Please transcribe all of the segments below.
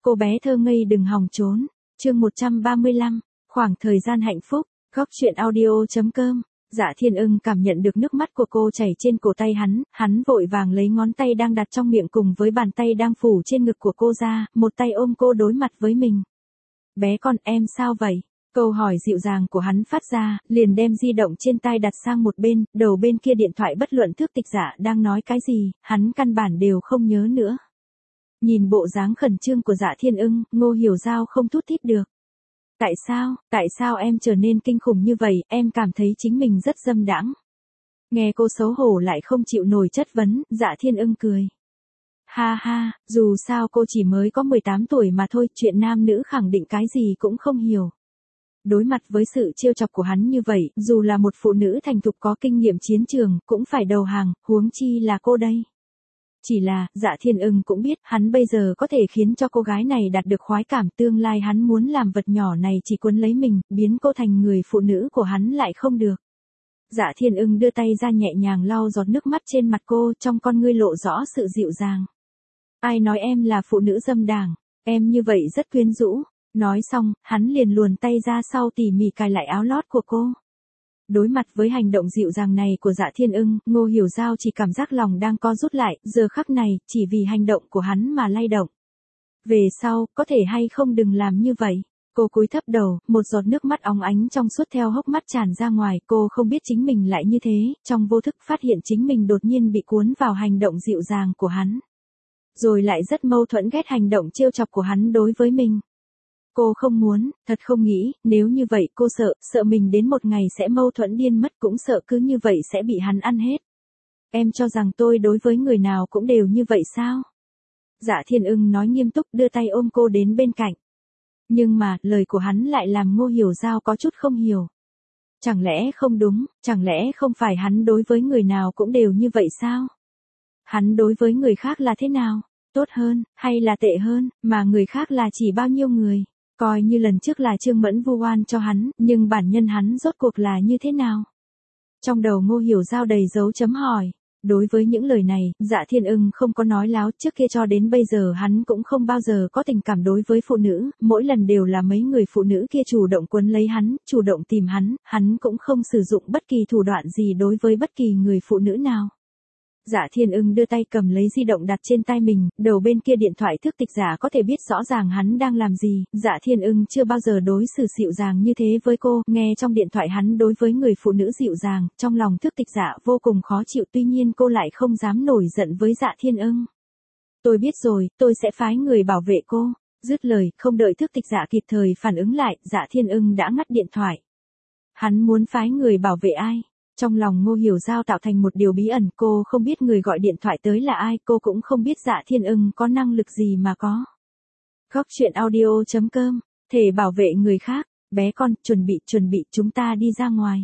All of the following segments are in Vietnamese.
cô bé thơ ngây đừng hòng trốn. Chương 135, khoảng thời gian hạnh phúc. Góc truyện audio.com. Dạ Thiên Ưng cảm nhận được nước mắt của cô chảy trên cổ tay hắn vội vàng lấy ngón tay đang đặt trong miệng cùng với bàn tay đang phủ trên ngực của cô ra, một tay ôm cô đối mặt với mình. Bé con, em sao vậy? Câu hỏi dịu dàng của hắn phát ra, liền đem di động trên tai đặt sang một bên, đầu bên kia điện thoại bất luận Thước Tịch Dạ đang nói cái gì, hắn căn bản đều không nhớ nữa. Nhìn bộ dáng khẩn trương của Dạ Thiên Ưng, Ngô Hiểu Giao không thút thít được. Tại sao em trở nên kinh khủng như vậy, em cảm thấy chính mình rất dâm đãng. Nghe cô xấu hổ lại không chịu nổi chất vấn, Dạ Thiên Ưng cười. Ha ha, dù sao cô chỉ mới có 18 tuổi mà thôi, chuyện nam nữ khẳng định cái gì cũng không hiểu. Đối mặt với sự trêu chọc của hắn như vậy, dù là một phụ nữ thành thục có kinh nghiệm chiến trường, cũng phải đầu hàng, huống chi là cô đây. Chỉ là, Dạ Thiên Ưng cũng biết, hắn bây giờ có thể khiến cho cô gái này đạt được khoái cảm, tương lai hắn muốn làm vật nhỏ này chỉ cuốn lấy mình, biến cô thành người phụ nữ của hắn lại không được. Dạ Thiên Ưng đưa tay ra nhẹ nhàng lau giọt nước mắt trên mặt cô, trong con ngươi lộ rõ sự dịu dàng. Ai nói em là phụ nữ dâm đảng, em như vậy rất quyến rũ. Nói xong, hắn liền luồn tay ra sau tỉ mỉ cài lại áo lót của cô. Đối mặt với hành động dịu dàng này của Dạ Thiên Ưng, Ngô Hiểu Giao chỉ cảm giác lòng đang co rút lại, giờ khắc này, chỉ vì hành động của hắn mà lay động. Về sau, có thể hay không đừng làm như vậy. Cô cúi thấp đầu, một giọt nước mắt óng ánh trong suốt theo hốc mắt tràn ra ngoài, cô không biết chính mình lại như thế, trong vô thức phát hiện chính mình đột nhiên bị cuốn vào hành động dịu dàng của hắn. Rồi lại rất mâu thuẫn ghét hành động trêu chọc của hắn đối với mình. Cô không muốn, thật không nghĩ, nếu như vậy cô sợ mình đến một ngày sẽ mâu thuẫn điên mất, cũng sợ cứ như vậy sẽ bị hắn ăn hết. Em cho rằng tôi đối với người nào cũng đều như vậy sao? Dạ Thiên Ưng nói nghiêm túc, đưa tay ôm cô đến bên cạnh. Nhưng mà, lời của hắn lại làm Ngô Hiểu Giao có chút không hiểu. Chẳng lẽ không đúng, chẳng lẽ không phải hắn đối với người nào cũng đều như vậy sao? Hắn đối với người khác là thế nào? Tốt hơn, hay là tệ hơn, mà người khác là chỉ bao nhiêu người? Coi như lần trước là Trương Mẫn vu oan cho hắn, nhưng bản nhân hắn rốt cuộc là như thế nào? Trong đầu Ngô Hiểu Giao đầy dấu chấm hỏi. Đối với những lời này, Dạ Thiên Ưng không có nói láo, trước kia cho đến bây giờ hắn cũng không bao giờ có tình cảm đối với phụ nữ, mỗi lần đều là mấy người phụ nữ kia chủ động quấn lấy hắn, chủ động tìm hắn cũng không sử dụng bất kỳ thủ đoạn gì đối với bất kỳ người phụ nữ nào. Dạ Thiên Ưng đưa tay cầm lấy di động đặt trên tay mình, đầu bên kia điện thoại Thước Tịch Dạ có thể biết rõ ràng hắn đang làm gì, Dạ Thiên Ưng chưa bao giờ đối xử dịu dàng như thế với cô, nghe trong điện thoại hắn đối với người phụ nữ dịu dàng, trong lòng Thước Tịch Dạ vô cùng khó chịu, tuy nhiên cô lại không dám nổi giận với Dạ Thiên Ưng. Tôi biết rồi, tôi sẽ phái người bảo vệ cô. Dứt lời, không đợi Thước Tịch Dạ kịp thời phản ứng lại, Dạ Thiên Ưng đã ngắt điện thoại. Hắn muốn phái người bảo vệ ai? Trong lòng Ngô Hiểu Giao tạo thành một điều bí ẩn, cô không biết người gọi điện thoại tới là ai, cô cũng không biết Dạ Thiên Ưng có năng lực gì mà có. Góc truyện audio.com, thể bảo vệ người khác, bé con, chuẩn bị, chúng ta đi ra ngoài.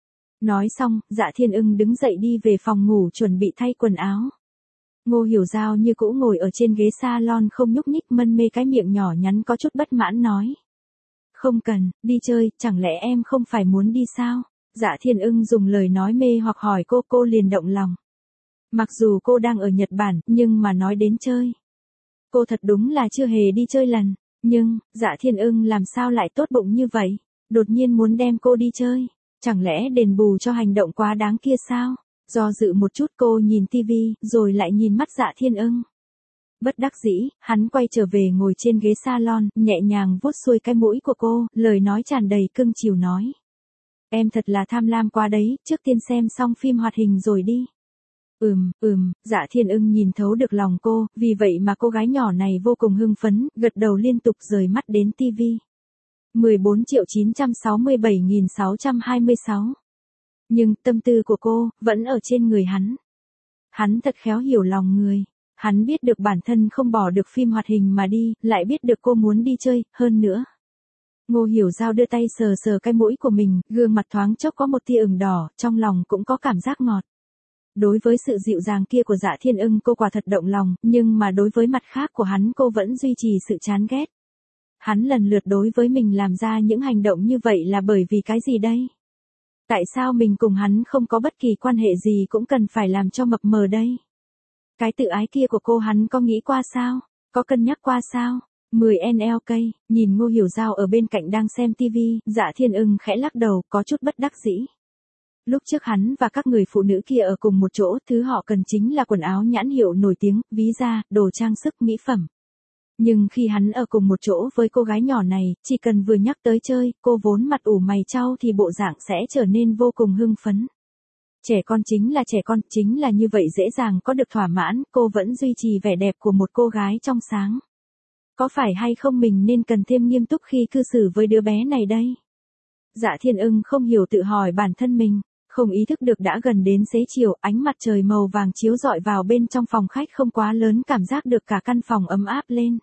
Nói xong, Dạ Thiên Ưng đứng dậy đi về phòng ngủ chuẩn bị thay quần áo. Ngô Hiểu Giao như cũ ngồi ở trên ghế salon không nhúc nhích, mân mê cái miệng nhỏ nhắn có chút bất mãn nói. Không cần, đi chơi, chẳng lẽ em không phải muốn đi sao? Dạ Thiên Ưng dùng lời nói mê hoặc hỏi cô liền động lòng. Mặc dù cô đang ở Nhật Bản, nhưng mà nói đến chơi. Cô thật đúng là chưa hề đi chơi lần, nhưng, Dạ Thiên Ưng làm sao lại tốt bụng như vậy? Đột nhiên muốn đem cô đi chơi, chẳng lẽ đền bù cho hành động quá đáng kia sao? Do dự một chút cô nhìn tivi, rồi lại nhìn mắt Dạ Thiên Ưng. Bất đắc dĩ, hắn quay trở về ngồi trên ghế salon, nhẹ nhàng vuốt xuôi cái mũi của cô, lời nói tràn đầy cưng chiều nói. Em thật là tham lam quá đấy, trước tiên xem xong phim hoạt hình rồi đi. Dạ Thiên Ưng nhìn thấu được lòng cô, vì vậy mà cô gái nhỏ này vô cùng hưng phấn, gật đầu liên tục rời mắt đến tivi. 14.967.626. Nhưng tâm tư của cô, vẫn ở trên người hắn. Hắn thật khéo hiểu lòng người. Hắn biết được bản thân không bỏ được phim hoạt hình mà đi, lại biết được cô muốn đi chơi, hơn nữa. Ngô Hiểu Giao đưa tay sờ sờ cái mũi của mình, gương mặt thoáng chốc có một tia ửng đỏ, trong lòng cũng có cảm giác ngọt. Đối với sự dịu dàng kia của Dạ Thiên Ưng cô quả thật động lòng, nhưng mà đối với mặt khác của hắn cô vẫn duy trì sự chán ghét. Hắn lần lượt đối với mình làm ra những hành động như vậy là bởi vì cái gì đây? Tại sao mình cùng hắn không có bất kỳ quan hệ gì cũng cần phải làm cho mập mờ đây? Cái tự ái kia của cô hắn có nghĩ qua sao? Có cân nhắc qua sao? 10NLK, nhìn Ngô Hiểu Giao ở bên cạnh đang xem tivi, Dạ Thiên Ưng khẽ lắc đầu, có chút bất đắc dĩ. Lúc trước hắn và các người phụ nữ kia ở cùng một chỗ, thứ họ cần chính là quần áo nhãn hiệu nổi tiếng, ví da, đồ trang sức, mỹ phẩm. Nhưng khi hắn ở cùng một chỗ với cô gái nhỏ này, chỉ cần vừa nhắc tới chơi, cô vốn mặt ủ mày chau thì bộ dạng sẽ trở nên vô cùng hưng phấn. Trẻ con, chính là như vậy dễ dàng có được thỏa mãn, cô vẫn duy trì vẻ đẹp của một cô gái trong sáng. Có phải hay không mình nên cần thêm nghiêm túc khi cư xử với đứa bé này đây? Dạ Thiên Ưng không hiểu tự hỏi bản thân mình, không ý thức được đã gần đến xế chiều, ánh mặt trời màu vàng chiếu rọi vào bên trong phòng khách không quá lớn, cảm giác được cả căn phòng ấm áp lên.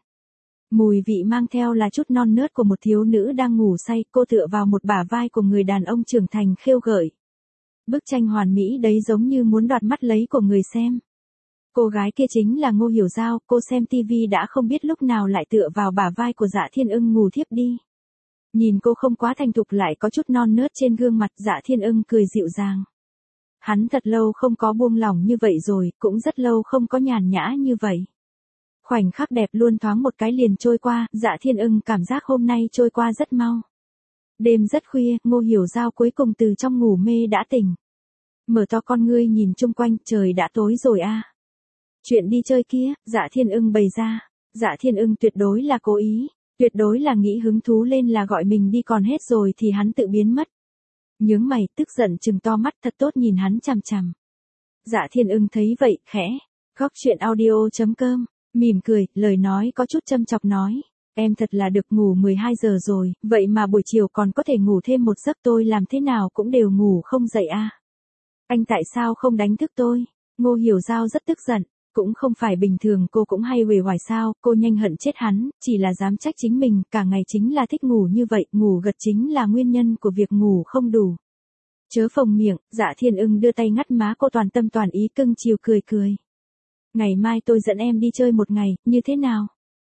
Mùi vị mang theo là chút non nớt của một thiếu nữ đang ngủ say, cô tựa vào một bả vai của người đàn ông trưởng thành khêu gợi. Bức tranh hoàn mỹ đấy giống như muốn đoạt mắt lấy của người xem. Cô gái kia chính là Ngô Hiểu Giao, cô xem tivi đã không biết lúc nào lại tựa vào bả vai của Dạ Thiên Ưng ngủ thiếp đi. Nhìn cô không quá thành thục lại có chút non nớt trên gương mặt, Dạ Thiên Ưng cười dịu dàng. Hắn thật lâu không có buông lỏng như vậy rồi, cũng rất lâu không có nhàn nhã như vậy. Khoảnh khắc đẹp luôn thoáng một cái liền trôi qua, Dạ Thiên Ưng cảm giác hôm nay trôi qua rất mau. Đêm rất khuya, Ngô Hiểu Giao cuối cùng từ trong ngủ mê đã tỉnh. Mở to con ngươi nhìn chung quanh, trời đã tối rồi a. Chuyện đi chơi kia, Dạ Thiên Ưng bày ra. Dạ Thiên Ưng tuyệt đối là cố ý, tuyệt đối là nghĩ hứng thú lên là gọi mình đi, còn hết rồi thì hắn tự biến mất. Nhướng mày, tức giận trừng to mắt thật tốt nhìn hắn chằm chằm. Dạ Thiên Ưng thấy vậy, khẽ. Góc chuyện audio.com, mỉm cười, lời nói có chút châm chọc nói. Em thật là được, ngủ 12 giờ rồi, vậy mà buổi chiều còn có thể ngủ thêm một giấc, tôi làm thế nào cũng đều ngủ không dậy a. Anh tại sao không đánh thức tôi? Ngô Hiểu Giao rất tức giận, cũng không phải bình thường cô cũng hay uể oải sao, cô nhanh hận chết hắn, chỉ là dám trách chính mình, cả ngày chính là thích ngủ như vậy, ngủ gật chính là nguyên nhân của việc ngủ không đủ. Chớ phồng miệng, Dạ Thiên Ưng đưa tay ngắt má cô, toàn tâm toàn ý cưng chiều cười cười. Ngày mai tôi dẫn em đi chơi một ngày, như thế nào?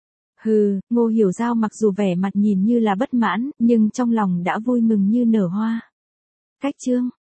Hừ, Ngô Hiểu Giao mặc dù vẻ mặt nhìn như là bất mãn, nhưng trong lòng đã vui mừng như nở hoa. Cách chương